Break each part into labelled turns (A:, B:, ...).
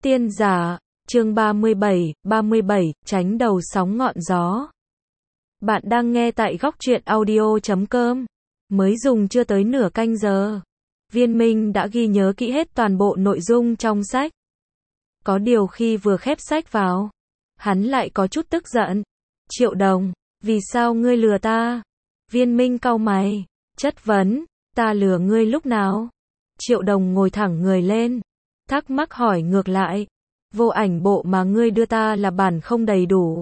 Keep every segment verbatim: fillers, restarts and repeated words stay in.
A: Tiên giả, chương ba mươi bảy, ba mươi bảy, tránh đầu sóng ngọn gió. Bạn đang nghe tại góc truyện audio chấm com. Mới dùng chưa tới nửa canh giờ. Viên Minh đã ghi nhớ kỹ hết toàn bộ nội dung trong sách. Có điều khi vừa khép sách vào, hắn lại có chút tức giận. Triệu Đồng, vì sao ngươi lừa ta? Viên Minh cau mày, chất vấn, ta lừa ngươi lúc nào? Triệu Đồng ngồi thẳng người lên, thắc mắc hỏi ngược lại, vô ảnh bộ mà ngươi đưa ta là bản không đầy đủ.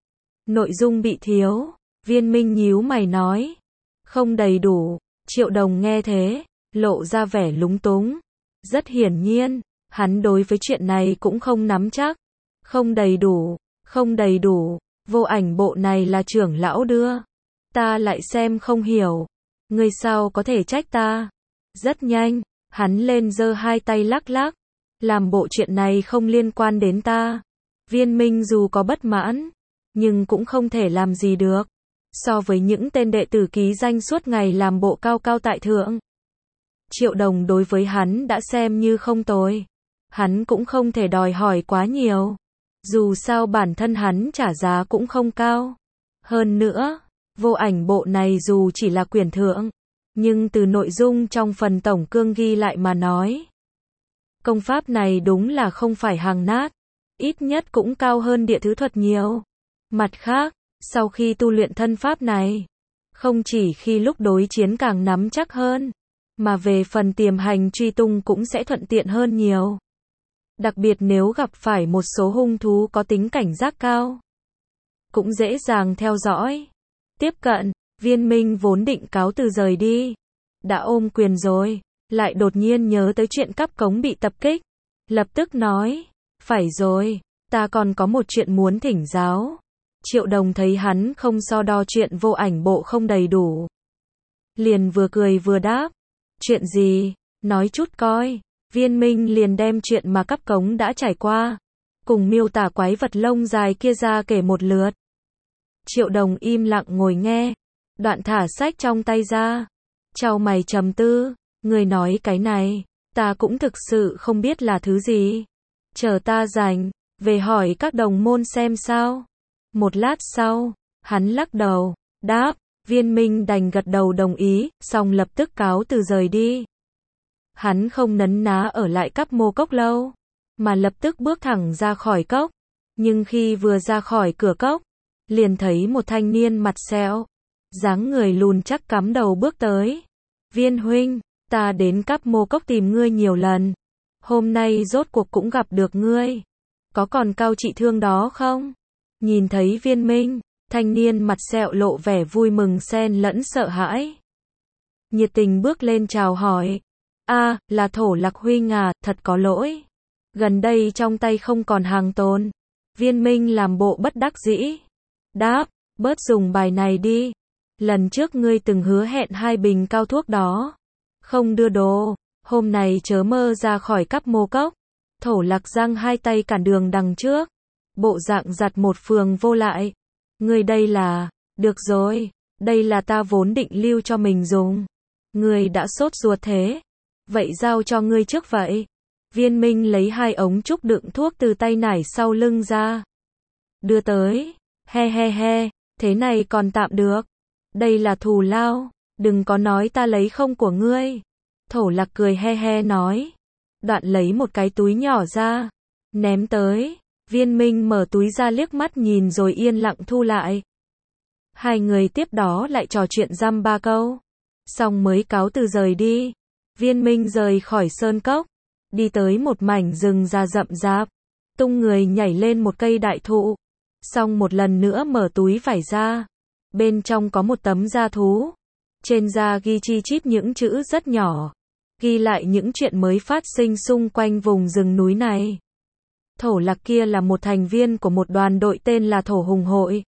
A: Nội dung bị thiếu, Viên Minh nhíu mày nói, không đầy đủ. Triệu Đồng nghe thế, lộ ra vẻ lúng túng. Rất hiển nhiên, hắn đối với chuyện này cũng không nắm chắc. Không đầy đủ, không đầy đủ, vô ảnh bộ này là trưởng lão đưa. Ta lại xem không hiểu. Ngươi sao có thể trách ta? Rất nhanh, hắn lên giơ hai tay lắc lắc. Làm bộ chuyện này không liên quan đến ta. Viên Minh dù có bất mãn, nhưng cũng không thể làm gì được. So với những tên đệ tử ký danh suốt ngày làm bộ cao cao tại thượng, Triệu Đồng đối với hắn đã xem như không tồi. Hắn cũng không thể đòi hỏi quá nhiều. Dù sao bản thân hắn trả giá cũng không cao. Hơn nữa, vô ảnh bộ này dù chỉ là quyển thượng, nhưng từ nội dung trong phần tổng cương ghi lại mà nói, công pháp này đúng là không phải hàng nát, ít nhất cũng cao hơn địa thứ thuật nhiều. Mặt khác, sau khi tu luyện thân pháp này, không chỉ khi lúc đối chiến càng nắm chắc hơn, mà về phần tiềm hành truy tung cũng sẽ thuận tiện hơn nhiều. Đặc biệt nếu gặp phải một số hung thú có tính cảnh giác cao, cũng dễ dàng theo dõi, tiếp cận. Viên Minh vốn định cáo từ rời đi, đã ôm quyền rồi, lại đột nhiên nhớ tới chuyện cắp cống bị tập kích, lập tức nói, phải rồi, ta còn có một chuyện muốn thỉnh giáo. Triệu Đồng thấy hắn không so đo chuyện vô ảnh bộ không đầy đủ, liền vừa cười vừa đáp, chuyện gì, nói chút coi. Viên Minh liền đem chuyện mà cắp cống đã trải qua, cùng miêu tả quái vật lông dài kia ra kể một lượt. Triệu Đồng im lặng ngồi nghe, đoạn thả sách trong tay ra, chau mày trầm tư, người nói cái này, ta cũng thực sự không biết là thứ gì. Chờ ta rảnh, về hỏi các đồng môn xem sao. Một lát sau, hắn lắc đầu, đáp, Viên Minh đành gật đầu đồng ý, xong lập tức cáo từ rời đi. Hắn không nấn ná ở lại Cắp Mô Cốc lâu, mà lập tức bước thẳng ra khỏi cốc. Nhưng khi vừa ra khỏi cửa cốc, liền thấy một thanh niên mặt sẹo, dáng người lùn chắc cắm đầu bước tới. Viên huynh, ta đến Cắp Mô Cốc tìm ngươi nhiều lần, hôm nay rốt cuộc cũng gặp được ngươi. Có còn cao trị thương đó không? Nhìn thấy Viên Minh, thanh niên mặt sẹo lộ vẻ vui mừng xen lẫn sợ hãi. Nhiệt tình bước lên chào hỏi. A, à, là Thổ Lạc huynh à, thật có lỗi. Gần đây trong tay không còn hàng tồn. Viên Minh làm bộ bất đắc dĩ. Đáp, bớt dùng bài này đi. Lần trước ngươi từng hứa hẹn hai bình cao thuốc đó. Không đưa đồ, hôm nay chớ mơ ra khỏi Cắp Mô Cốc. Thổ Lạc giang hai tay cản đường đằng trước. Bộ dạng giặt một phường vô lại. Ngươi đây là, được rồi, đây là ta vốn định lưu cho mình dùng. Ngươi đã sốt ruột thế. Vậy giao cho ngươi trước vậy. Viên Minh lấy hai ống trúc đựng thuốc từ tay nải sau lưng ra. Đưa tới. He he he, thế này còn tạm được. Đây là thù lao, đừng có nói ta lấy không của ngươi. Thổ Lạc cười he he nói. Đoạn lấy một cái túi nhỏ ra, ném tới. Viên Minh mở túi ra liếc mắt nhìn rồi yên lặng thu lại. Hai người tiếp đó lại trò chuyện dăm ba câu, xong mới cáo từ rời đi. Viên Minh rời khỏi sơn cốc, đi tới một mảnh rừng già rậm rạp, tung người nhảy lên một cây đại thụ, xong một lần nữa mở túi vải ra. Bên trong có một tấm da thú, trên da ghi chi chít những chữ rất nhỏ, ghi lại những chuyện mới phát sinh xung quanh vùng rừng núi này. Thổ Lạc kia là một thành viên của một đoàn đội tên là Thổ Hùng Hội.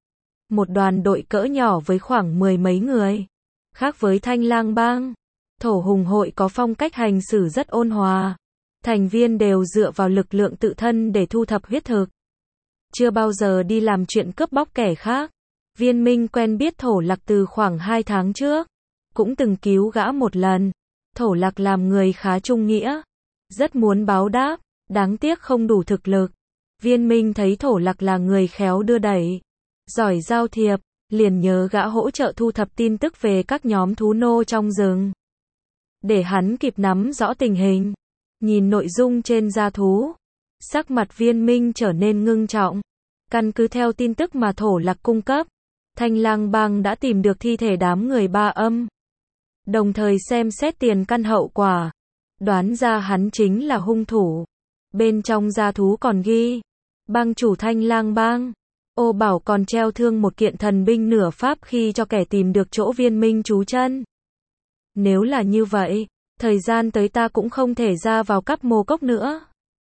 A: Một đoàn đội cỡ nhỏ với khoảng mười mấy người. Khác với Thanh Lang Bang, Thổ Hùng Hội có phong cách hành xử rất ôn hòa. Thành viên đều dựa vào lực lượng tự thân để thu thập huyết thực. Chưa bao giờ đi làm chuyện cướp bóc kẻ khác. Viên Minh quen biết Thổ Lạc từ khoảng hai tháng trước. Cũng từng cứu gã một lần. Thổ Lạc làm người khá trung nghĩa, rất muốn báo đáp. Đáng tiếc không đủ thực lực. Viên Minh thấy Thổ Lạc là người khéo đưa đẩy, giỏi giao thiệp, liền nhớ gã hỗ trợ thu thập tin tức về các nhóm thú nô trong rừng. Để hắn kịp nắm rõ tình hình, nhìn nội dung trên gia thú, sắc mặt Viên Minh trở nên ngưng trọng. Căn cứ theo tin tức mà Thổ Lạc cung cấp, Thanh Lang Bang đã tìm được thi thể đám người Ba Âm. Đồng thời xem xét tiền căn hậu quả, đoán ra hắn chính là hung thủ. Bên trong gia thú còn ghi, bang chủ Thanh Lang Bang, Ô Bảo còn treo thương một kiện thần binh nửa pháp khi cho kẻ tìm được chỗ Viên Minh trú chân. Nếu là như vậy, thời gian tới ta cũng không thể ra vào Cắp Mồ Cốc nữa.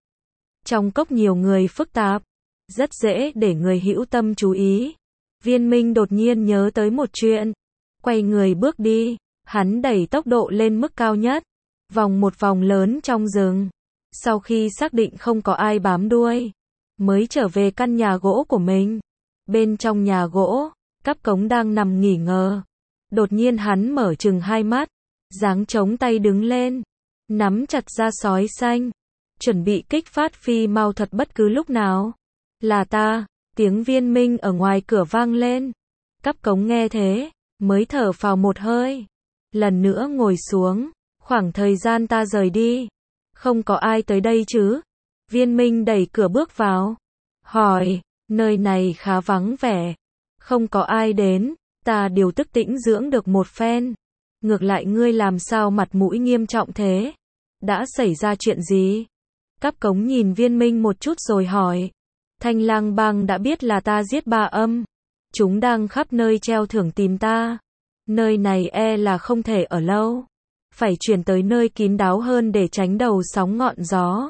A: Trong cốc nhiều người phức tạp, rất dễ để người hữu tâm chú ý. Viên Minh đột nhiên nhớ tới một chuyện, quay người bước đi, hắn đẩy tốc độ lên mức cao nhất, vòng một vòng lớn trong rừng. Sau khi xác định không có ai bám đuôi, mới trở về căn nhà gỗ của mình. Bên trong nhà gỗ, Cáp Cống đang nằm nghỉ ngơi. Đột nhiên hắn mở trừng hai mắt, giáng chống tay đứng lên, nắm chặt da sói xanh, chuẩn bị kích phát phi mau thuật bất cứ lúc nào. Là ta, tiếng Viên Minh ở ngoài cửa vang lên. Cáp Cống nghe thế, mới thở phào một hơi. Lần nữa ngồi xuống, khoảng thời gian ta rời đi, không có ai tới đây chứ? Viên Minh đẩy cửa bước vào, hỏi, nơi này khá vắng vẻ, không có ai đến, ta điều tức tĩnh dưỡng được một phen. Ngược lại ngươi làm sao mặt mũi nghiêm trọng thế? Đã xảy ra chuyện gì? Cáp Cống nhìn Viên Minh một chút rồi hỏi, Thanh Lang Bang đã biết là ta giết Ba Âm, chúng đang khắp nơi treo thưởng tìm ta. Nơi này e là không thể ở lâu, phải chuyển tới nơi kín đáo hơn để tránh đầu sóng ngọn gió.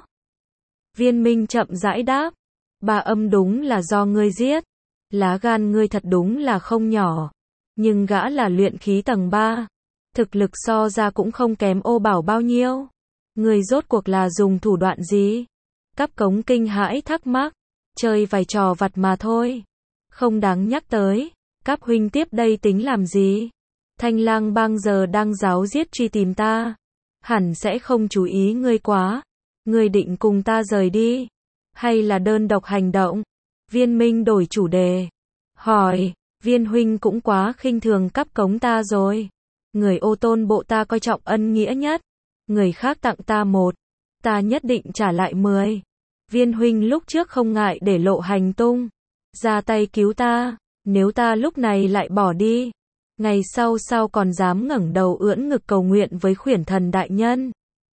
A: Viên Minh chậm rãi đáp, Ba Âm đúng là do ngươi giết, lá gan ngươi thật đúng là không nhỏ, nhưng gã là luyện khí tầng ba, thực lực so ra cũng không kém Ô Bảo bao nhiêu. Ngươi rốt cuộc là dùng thủ đoạn gì? Cáp Cống kinh hãi thắc mắc, chơi vài trò vặt mà thôi, không đáng nhắc tới. Cáp huynh tiếp đây tính làm gì? Thanh Lang Bang giờ đang giáo giết truy tìm ta, hẳn sẽ không chú ý ngươi quá. Ngươi định cùng ta rời đi, hay là đơn độc hành động? Viên Minh đổi chủ đề, hỏi, Viên huynh cũng quá khinh thường Cáp Cống ta rồi. Người Ô Tôn bộ ta coi trọng ân nghĩa nhất, người khác tặng ta một, ta nhất định trả lại mười. Viên huynh lúc trước không ngại để lộ hành tung, ra tay cứu ta, nếu ta lúc này lại bỏ đi, ngày sau sao còn dám ngẩng đầu ưỡn ngực cầu nguyện với Khuyển Thần đại nhân?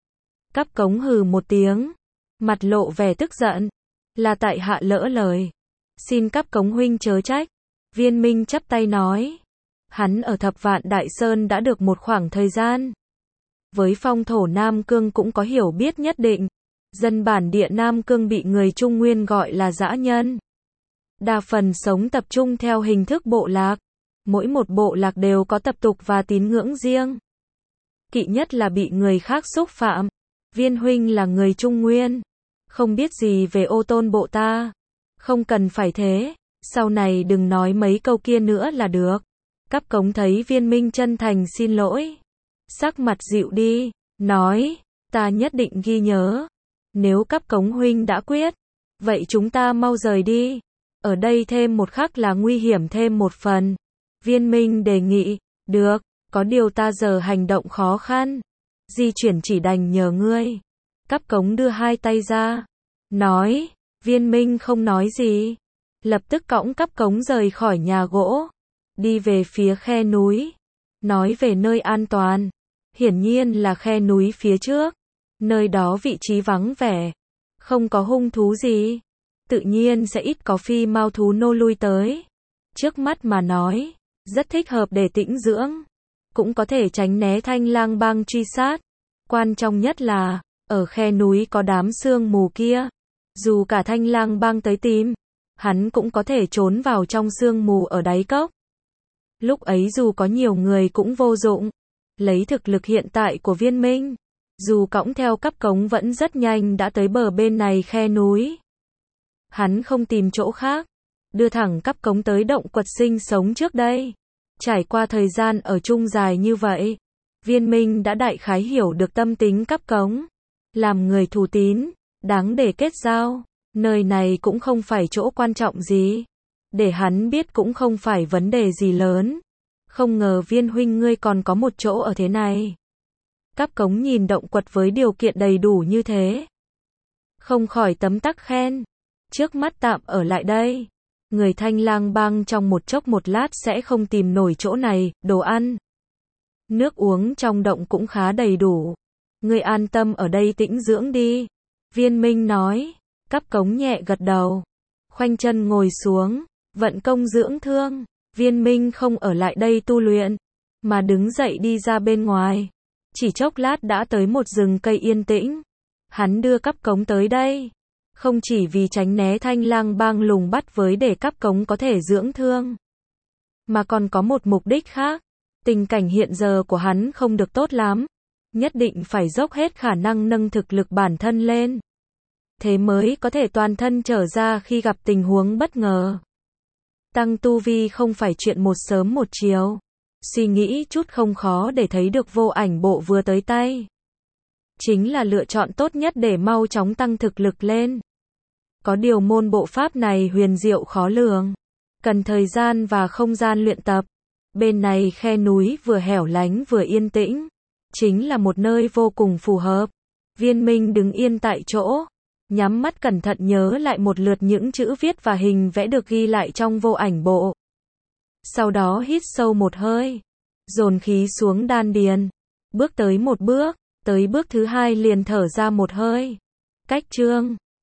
A: Cáp Cống hừ một tiếng, mặt lộ vẻ tức giận, là tại hạ lỡ lời, xin Cáp Cống huynh chớ trách. Viên Minh chắp tay nói, hắn ở Thập Vạn Đại Sơn đã được một khoảng thời gian, với phong thổ Nam Cương cũng có hiểu biết nhất định. Dân bản địa Nam Cương bị người Trung Nguyên gọi là dã nhân, đa phần sống tập trung theo hình thức bộ lạc, mỗi một bộ lạc đều có tập tục và tín ngưỡng riêng. Kỵ nhất là bị người khác xúc phạm. Viên huynh là người Trung Nguyên, không biết gì về Ô Tôn bộ ta, không cần phải thế, sau này đừng nói mấy câu kia nữa là được. Cáp Cống thấy Viên Minh chân thành xin lỗi, sắc mặt dịu đi, nói, ta nhất định ghi nhớ. Nếu Cáp Cống huynh đã quyết, vậy chúng ta mau rời đi. Ở đây thêm một khắc là nguy hiểm thêm một phần. Viên Minh đề nghị, được, có điều ta giờ hành động khó khăn, di chuyển chỉ đành nhờ ngươi. Cáp Cống đưa hai tay ra, nói, Viên Minh không nói gì, lập tức cõng Cáp Cống rời khỏi nhà gỗ, đi về phía khe núi, nói về nơi an toàn, hiển nhiên là khe núi phía trước. Nơi đó vị trí vắng vẻ, không có hung thú gì, tự nhiên sẽ ít có phi mao thú nô lui tới. Trước mắt mà nói, rất thích hợp để tĩnh dưỡng, cũng có thể tránh né Thanh Lang Bang truy sát. Quan trọng nhất là, ở khe núi có đám sương mù kia, dù cả Thanh Lang Bang tới tìm, hắn cũng có thể trốn vào trong sương mù ở đáy cốc. Lúc ấy dù có nhiều người cũng vô dụng, lấy thực lực hiện tại của Viên Minh, dù cõng theo Cáp Cống vẫn rất nhanh đã tới bờ bên này khe núi. Hắn không tìm chỗ khác, đưa thẳng Cáp Cống tới động quật sinh sống trước đây. Trải qua thời gian ở chung dài như vậy, Viên Minh đã đại khái hiểu được tâm tính Cáp Cống. Làm người thù tín, đáng để kết giao. Nơi này cũng không phải chỗ quan trọng gì. Để hắn biết cũng không phải vấn đề gì lớn. Không ngờ Viên huynh ngươi còn có một chỗ ở thế này. Cáp Cống nhìn động quật với điều kiện đầy đủ như thế, không khỏi tấm tắc khen. Trước mắt tạm ở lại đây. Người Thanh Lang Bang trong một chốc một lát sẽ không tìm nổi chỗ này, đồ ăn, nước uống trong động cũng khá đầy đủ. Ngươi an tâm ở đây tĩnh dưỡng đi. Viên Minh nói. Cáp Cống nhẹ gật đầu, khoanh chân ngồi xuống, vận công dưỡng thương. Viên Minh không ở lại đây tu luyện, mà đứng dậy đi ra bên ngoài. Chỉ chốc lát đã tới một rừng cây yên tĩnh. Hắn đưa Cáp Cống tới đây, không chỉ vì tránh né Thanh Lang Bang lùng bắt với để Cáp Cống có thể dưỡng thương, mà còn có một mục đích khác. Tình cảnh hiện giờ của hắn không được tốt lắm, nhất định phải dốc hết khả năng nâng thực lực bản thân lên, thế mới có thể toàn thân trở ra khi gặp tình huống bất ngờ. Tăng tu vi không phải chuyện một sớm một chiều. Suy nghĩ chút không khó để thấy được vô ảnh bộ vừa tới tay chính là lựa chọn tốt nhất để mau chóng tăng thực lực lên. Có điều môn bộ pháp này huyền diệu khó lường, cần thời gian và không gian luyện tập. Bên này khe núi vừa hẻo lánh vừa yên tĩnh, chính là một nơi vô cùng phù hợp. Viên Minh đứng yên tại chỗ, nhắm mắt cẩn thận nhớ lại một lượt những chữ viết và hình vẽ được ghi lại trong vô ảnh bộ. Sau đó hít sâu một hơi, dồn khí xuống đan điền, bước tới một bước, tới bước thứ hai liền thở ra một hơi. Cách chương